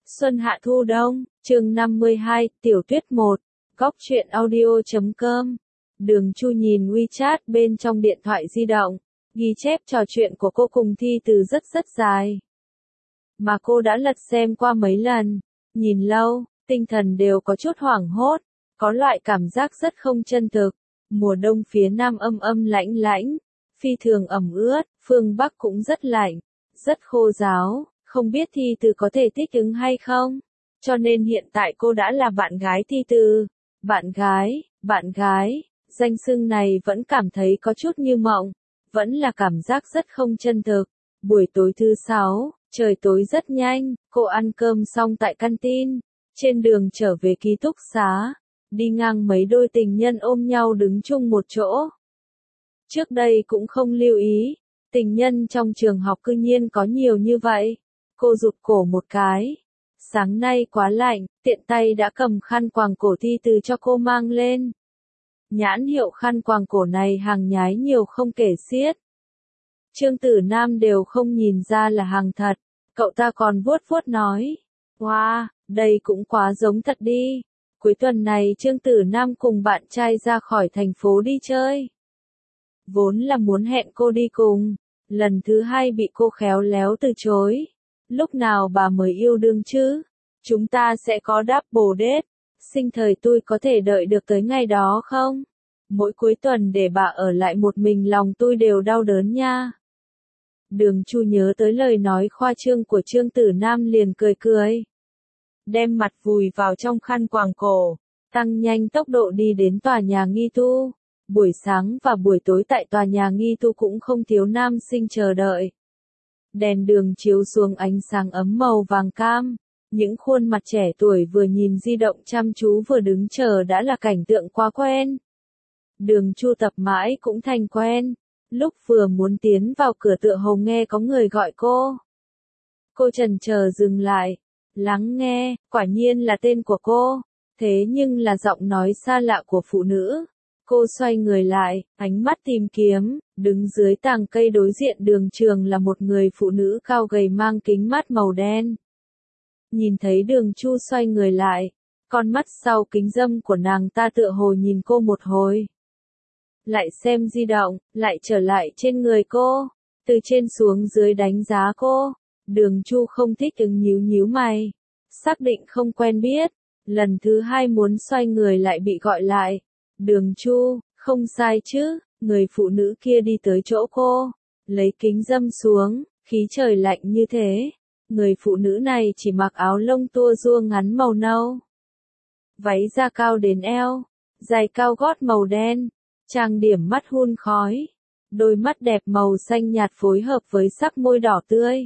Xuân hạ thu đông, chương 52, tiểu thuyết 1, góc truyện audio.com. Đường Chu nhìn WeChat bên trong điện thoại di động, ghi chép trò chuyện của cô cùng Thi Từ rất dài. Mà cô đã lật xem qua mấy lần, nhìn lâu, tinh thần đều có chút hoảng hốt, có loại cảm giác rất không chân thực. Mùa đông phía Nam âm lãnh, phi thường ẩm ướt, phương Bắc cũng rất lạnh, rất khô ráo. Không biết Thi Từ có thể thích ứng hay không? Cho nên hiện tại cô đã là bạn gái Thi Từ. Bạn gái, danh xưng này vẫn cảm thấy có chút như mộng, vẫn là cảm giác rất không chân thực. Buổi tối thứ 6, trời tối rất nhanh, cô ăn cơm xong tại canteen, trên đường trở về ký túc xá, đi ngang mấy đôi tình nhân ôm nhau đứng chung một chỗ. Trước đây cũng không lưu ý, tình nhân trong trường học cư nhiên có nhiều như vậy. Cô rụt cổ một cái. Sáng nay quá lạnh, tiện tay đã cầm khăn quàng cổ Thi Từ cho cô mang lên. Nhãn hiệu khăn quàng cổ này hàng nhái nhiều không kể xiết. Trương Tử Nam đều không nhìn ra là hàng thật, cậu ta còn vuốt nói. Wow, đây cũng quá giống thật đi. Cuối tuần này Trương Tử Nam cùng bạn trai ra khỏi thành phố đi chơi. Vốn là muốn hẹn cô đi cùng, lần thứ 2 bị cô khéo léo từ chối. Lúc nào bà mới yêu đương chứ? Chúng ta sẽ có double date. Sinh thời tôi có thể đợi được tới ngày đó không? Mỗi cuối tuần để bà ở lại một mình lòng tôi đều đau đớn nha. Đường Chu nhớ tới lời nói khoa trương của Trương Tử Nam liền cười. Đem mặt vùi vào trong khăn quàng cổ, tăng nhanh tốc độ đi đến tòa nhà nghi tu. Buổi sáng và buổi tối tại tòa nhà nghi tu cũng không thiếu nam sinh chờ đợi. Đèn đường chiếu xuống ánh sáng ấm màu vàng cam, những khuôn mặt trẻ tuổi vừa nhìn di động chăm chú vừa đứng chờ đã là cảnh tượng quá quen. Đường Chu tập mãi cũng thành quen, lúc vừa muốn tiến vào cửa tựa hồ nghe có người gọi cô. Cô chần chờ dừng lại, lắng nghe, quả nhiên là tên của cô, thế nhưng là giọng nói xa lạ của phụ nữ. Cô xoay người lại, ánh mắt tìm kiếm, đứng dưới tàng cây đối diện đường trường là một người phụ nữ cao gầy mang kính mắt màu đen. Nhìn thấy Đường Chu xoay người lại, con mắt sau kính râm của nàng ta tựa hồ nhìn cô một hồi. Lại xem di động, lại trở lại trên người cô, từ trên xuống dưới đánh giá cô. Đường Chu không thích ứng nhíu mày, xác định không quen biết, lần thứ 2 muốn xoay người lại bị gọi lại. Đường Chu, không sai chứ, người phụ nữ kia đi tới chỗ cô, lấy kính râm xuống, khí trời lạnh như thế. Người phụ nữ này chỉ mặc áo lông tua rua ngắn màu nâu, váy da cao đến eo, giày cao gót màu đen, trang điểm mắt hun khói, đôi mắt đẹp màu xanh nhạt phối hợp với sắc môi đỏ tươi.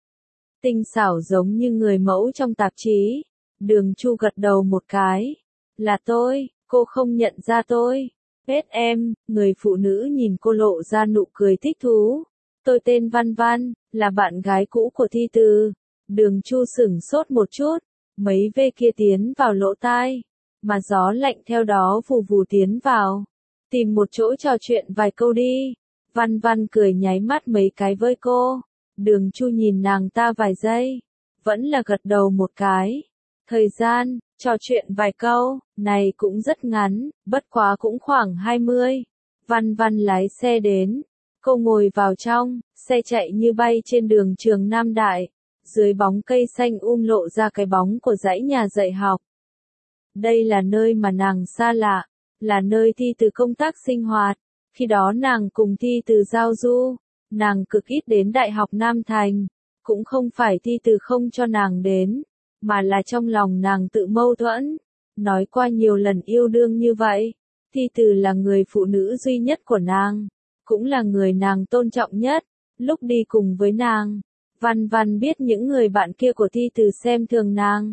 Tinh xảo giống như người mẫu trong tạp chí. Đường Chu gật đầu một cái. Là tôi. Cô không nhận ra tôi. Hết em, người phụ nữ nhìn cô lộ ra nụ cười thích thú. Tôi tên Văn, là bạn gái cũ của Thi Từ. Đường Chu sửng sốt một chút, mấy vê kia tiến vào lỗ tai, mà gió lạnh theo đó vù tiến vào. Tìm một chỗ trò chuyện vài câu đi. Văn cười nháy mắt mấy cái với cô. Đường Chu nhìn nàng ta vài giây, vẫn là gật đầu một cái. Thời gian trò chuyện vài câu, này cũng rất ngắn, bất quá cũng khoảng 20. Văn lái xe đến, cô ngồi vào trong, xe chạy như bay trên đường trường Nam Đại, dưới bóng cây xanh lộ ra cái bóng của dãy nhà dạy học. Đây là nơi mà nàng xa lạ, là nơi Thi Từ công tác sinh hoạt, khi đó nàng cùng Thi Từ giao du, nàng cực ít đến Đại học Nam Thành, cũng không phải Thi Từ không cho nàng đến. Mà là trong lòng nàng tự mâu thuẫn, nói qua nhiều lần yêu đương như vậy. Thi Từ là người phụ nữ duy nhất của nàng, cũng là người nàng tôn trọng nhất. Lúc đi cùng với nàng, Văn biết những người bạn kia của Thi Từ xem thường nàng.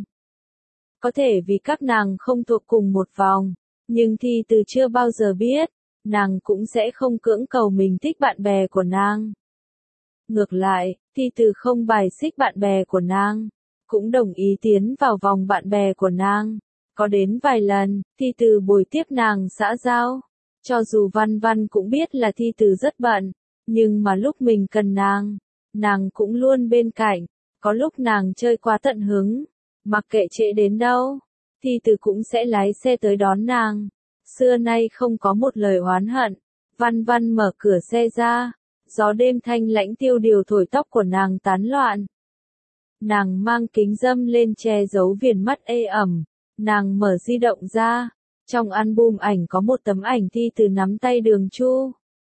Có thể vì các nàng không thuộc cùng một vòng, nhưng Thi Từ chưa bao giờ biết, nàng cũng sẽ không cưỡng cầu mình thích bạn bè của nàng. Ngược lại, Thi Từ không bài xích bạn bè của nàng, cũng đồng ý tiến vào vòng bạn bè của nàng. Có đến vài lần, Thi Từ bồi tiếp nàng xã giao. Cho dù Văn cũng biết là Thi Từ rất bận, nhưng mà lúc mình cần nàng cũng luôn bên cạnh. Có lúc nàng chơi quá tận hứng, Mặc kệ trễ đến đâu, Thi Từ cũng sẽ lái xe tới đón nàng. Xưa nay không có một lời oán hận. Văn Văn mở cửa xe ra, gió đêm thanh lãnh tiêu điều thổi tóc của nàng tán loạn. Nàng mang kính râm lên che giấu viền mắt ê ẩm, nàng mở di động ra, trong album ảnh có một tấm ảnh Thi Từ nắm tay Đường Chu.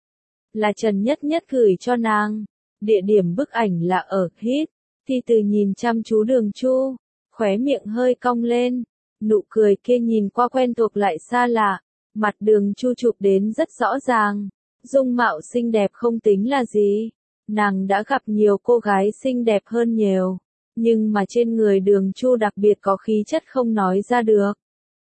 Là Trần Nhất Nhất gửi cho nàng, địa điểm bức ảnh là ở Hit. Thi Từ nhìn chăm chú Đường Chu, khóe miệng hơi cong lên, nụ cười kia nhìn qua quen thuộc lại xa lạ, mặt Đường Chu chụp đến rất rõ ràng, dung mạo xinh đẹp không tính là gì, nàng đã gặp nhiều cô gái xinh đẹp hơn nhiều, nhưng mà trên người Đường Chu đặc biệt có khí chất không nói ra được.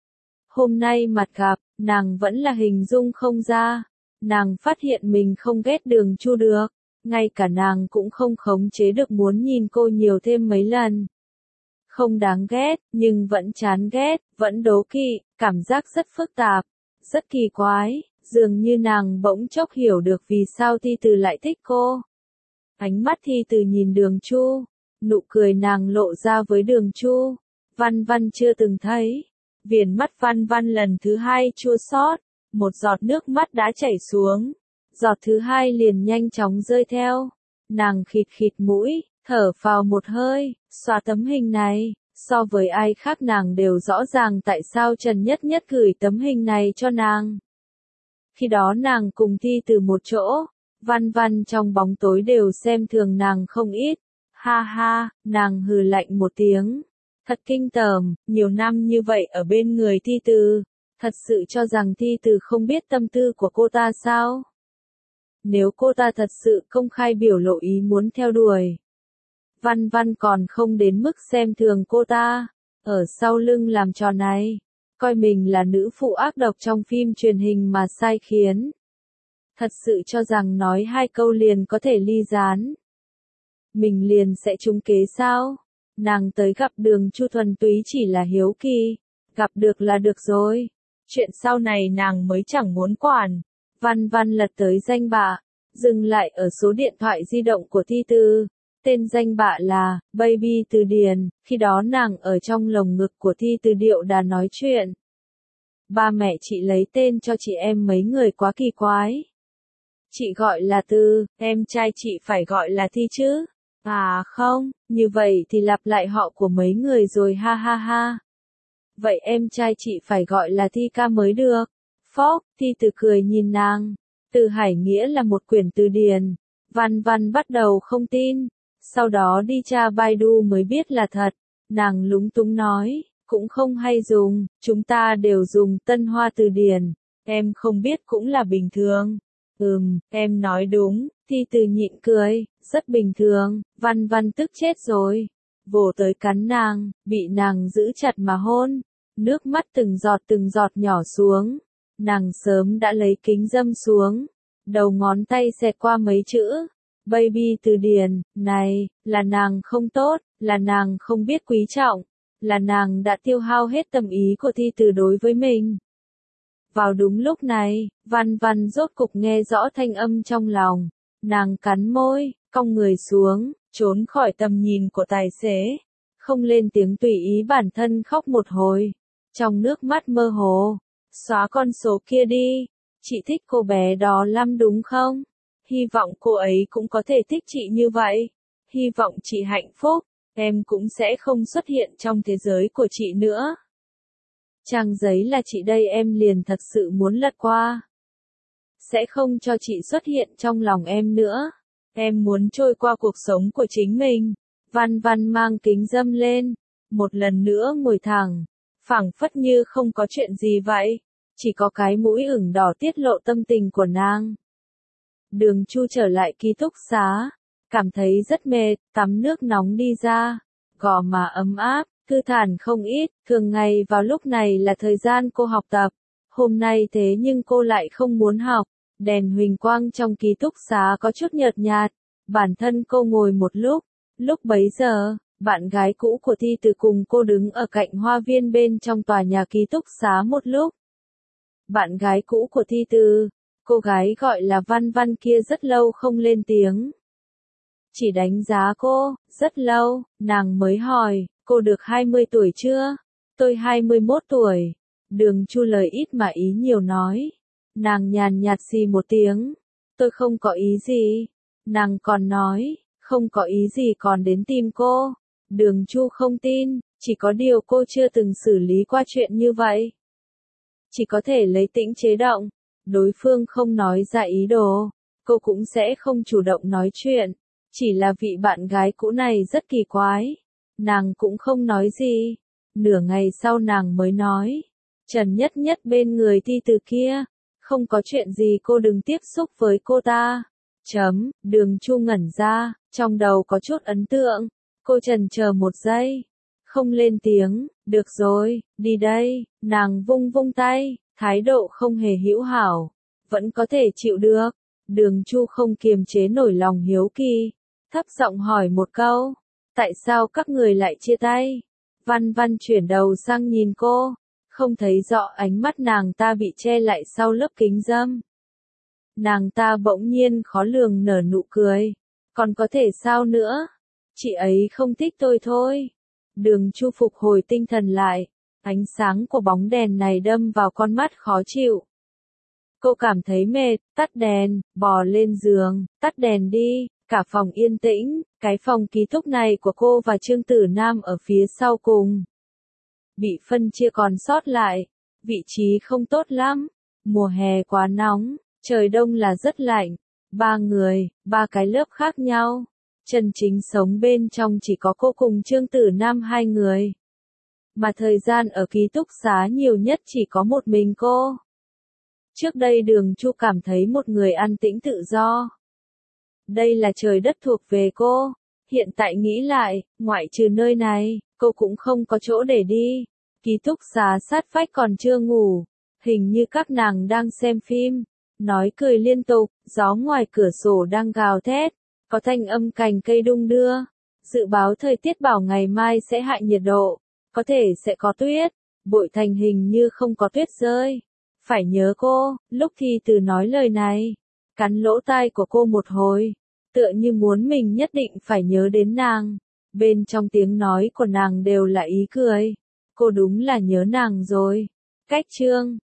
Hôm nay mặt gặp, nàng vẫn là hình dung không ra, nàng phát hiện mình không ghét Đường Chu được, ngay cả nàng cũng không khống chế được muốn nhìn cô nhiều thêm mấy lần. Không đáng ghét, nhưng vẫn chán ghét, vẫn đố kỵ, cảm giác rất phức tạp, rất kỳ quái, dường như nàng bỗng chốc hiểu được vì sao Thi Từ lại thích cô. Ánh mắt Thi Từ nhìn Đường Chu, nụ cười nàng lộ ra với Đường Chu, Văn Văn chưa từng thấy. Viền mắt Văn Văn lần thứ hai chua xót, một giọt nước mắt đã chảy xuống, giọt thứ hai liền nhanh chóng rơi theo. Nàng khịt khịt mũi, thở phào một hơi, xóa tấm hình này, so với ai khác nàng đều rõ ràng tại sao Trần Nhất Nhất gửi tấm hình này cho nàng. Khi đó nàng cùng Thi Từ một chỗ, Văn Văn trong bóng tối đều xem thường nàng không ít. Ha ha, nàng hừ lạnh một tiếng. Thật kinh tởm, nhiều năm như vậy ở bên người Thi Từ, thật sự cho rằng Thi Từ không biết tâm tư của cô ta sao? Nếu cô ta thật sự công khai biểu lộ ý muốn theo đuổi, Văn Văn còn không đến mức xem thường cô ta, ở sau lưng làm trò này, coi mình là nữ phụ ác độc trong phim truyền hình mà sai khiến. Thật sự cho rằng nói hai câu liền có thể ly gián. Mình liền sẽ trúng kế sao? Nàng tới gặp Đường Chu thuần túy chỉ là hiếu kỳ, gặp được là được rồi. Chuyện sau này nàng mới chẳng muốn quản. Văn Văn lật tới danh bạ, dừng lại ở số điện thoại di động của Thi Từ. Tên danh bạ là Baby Từ Điền, khi đó nàng ở trong lồng ngực của Thi Từ điệu đà nói chuyện. Ba mẹ chị lấy tên cho chị em mấy người quá kỳ quái. Chị gọi là Từ, em trai chị phải gọi là Thi chứ? À không, như vậy thì lặp lại họ của mấy người rồi ha ha ha. Vậy em trai chị phải gọi là Thi ca mới được. Phóc, Thi Từ cười nhìn nàng. Từ Hải nghĩa là một quyển từ điển. Văn Văn bắt đầu không tin. Sau đó đi tra Baidu mới biết là thật. Nàng lúng túng nói, cũng không hay dùng, chúng ta đều dùng Tân Hoa từ điển. Em không biết cũng là bình thường. Em nói đúng, Thi Từ nhịn cười, rất bình thường. Văn Văn tức chết rồi. Vồ tới cắn nàng, bị nàng giữ chặt mà hôn. Nước mắt từng giọt nhỏ xuống. Nàng sớm đã lấy kính râm xuống. Đầu ngón tay xẹt qua mấy chữ. Baby từ điển, này, là nàng không tốt, là nàng không biết quý trọng, là nàng đã tiêu hao hết tâm ý của Thi Từ đối với mình. Vào đúng lúc này, Văn Văn rốt cục nghe rõ thanh âm trong lòng. Nàng cắn môi, cong người xuống, trốn khỏi tầm nhìn của tài xế. Không lên tiếng tùy ý bản thân khóc một hồi. Trong nước mắt mơ hồ. Xóa con số kia đi. Chị thích cô bé đó lắm đúng không? Hy vọng cô ấy cũng có thể thích chị như vậy. Hy vọng chị hạnh phúc. Em cũng sẽ không xuất hiện trong thế giới của chị nữa. Trang giấy là chị đây em liền thật sự muốn lật qua. Sẽ không cho chị xuất hiện trong lòng em nữa. Em muốn trôi qua cuộc sống của chính mình. Văn Văn mang kính râm lên. Một lần nữa ngồi thẳng. Phảng phất như không có chuyện gì vậy. Chỉ có cái mũi ửng đỏ tiết lộ tâm tình của nàng. Đường Chu trở lại ký túc xá. Cảm thấy rất mệt, tắm nước nóng đi ra. Gò má ấm áp, thư thản không ít. Thường ngày vào lúc này là thời gian cô học tập. Hôm nay thế nhưng cô lại không muốn học. Đèn huỳnh quang trong ký túc xá có chút nhợt nhạt. Bản thân cô ngồi một lúc. Lúc bấy giờ, bạn gái cũ của Thi Từ cùng cô đứng ở cạnh hoa viên bên trong tòa nhà ký túc xá một lúc. Bạn gái cũ của Thi Từ, cô gái gọi là Văn Văn kia rất lâu không lên tiếng. Chỉ đánh giá cô, rất lâu, nàng mới hỏi, Cô được 20 tuổi chưa? Tôi 21 tuổi. Đường Chu lời ít mà ý nhiều nói. Nàng nhàn nhạt xì một tiếng. Tôi không có ý gì. Nàng còn nói, không có ý gì còn đến tìm cô. Đường Chu không tin, chỉ có điều cô chưa từng xử lý qua chuyện như vậy. Chỉ có thể lấy tĩnh chế động. Đối phương không nói ra ý đồ, cô cũng sẽ không chủ động nói chuyện. Chỉ là vị bạn gái cũ này rất kỳ quái. Nàng cũng không nói gì. Nửa ngày sau nàng mới nói. Trần Nhất Nhất bên người Ti Từ kia. Không có chuyện gì cô đừng tiếp xúc với cô ta. Đường Chu ngẩn ra, trong đầu có chút ấn tượng. Cô chần chờ một giây. Không lên tiếng, được rồi, đi đây. Nàng vung vung tay, thái độ không hề hữu hảo. Vẫn có thể chịu được. Đường Chu không kiềm chế nổi lòng hiếu kỳ. Thấp giọng hỏi một câu. Tại sao các người lại chia tay? Văn Văn chuyển đầu sang nhìn cô. Không thấy rõ ánh mắt nàng ta bị che lại sau lớp kính râm. Nàng ta bỗng nhiên khó lường nở nụ cười. Còn có thể sao nữa? Chị ấy không thích tôi thôi. Đường Chu phục hồi tinh thần lại. Ánh sáng của bóng đèn này đâm vào con mắt khó chịu. Cô cảm thấy mệt, tắt đèn, bò lên giường, tắt đèn đi. Cả phòng yên tĩnh, cái phòng ký túc này của cô và Trương Tử Nam ở phía sau cùng. Bị phân chia còn sót lại. Vị trí không tốt lắm. Mùa hè quá nóng, trời đông là rất lạnh. 3 người, 3 cái lớp khác nhau. Chân chính sống bên trong chỉ có cô cùng Trương Tử Nam 2 người. Mà thời gian ở ký túc xá nhiều nhất chỉ có một mình cô. Trước đây Đường Chu cảm thấy một người an tĩnh tự do. Đây là trời đất thuộc về cô. Hiện tại nghĩ lại, ngoại trừ nơi này, cô cũng không có chỗ để đi. Ký túc xá sát vách còn chưa ngủ. Hình như các nàng đang xem phim. Nói cười liên tục, gió ngoài cửa sổ đang gào thét. Có thanh âm cành cây đung đưa. Dự báo thời tiết bảo ngày mai sẽ hạ nhiệt độ. Có thể sẽ có tuyết. Bội Thành hình như không có tuyết rơi. Phải nhớ cô, lúc Thi Từ nói lời này. Cắn lỗ tai của cô một hồi. Tựa như muốn mình nhất định phải nhớ đến nàng. Bên trong tiếng nói của nàng đều là ý cười. Cô đúng là nhớ nàng rồi. Cách chương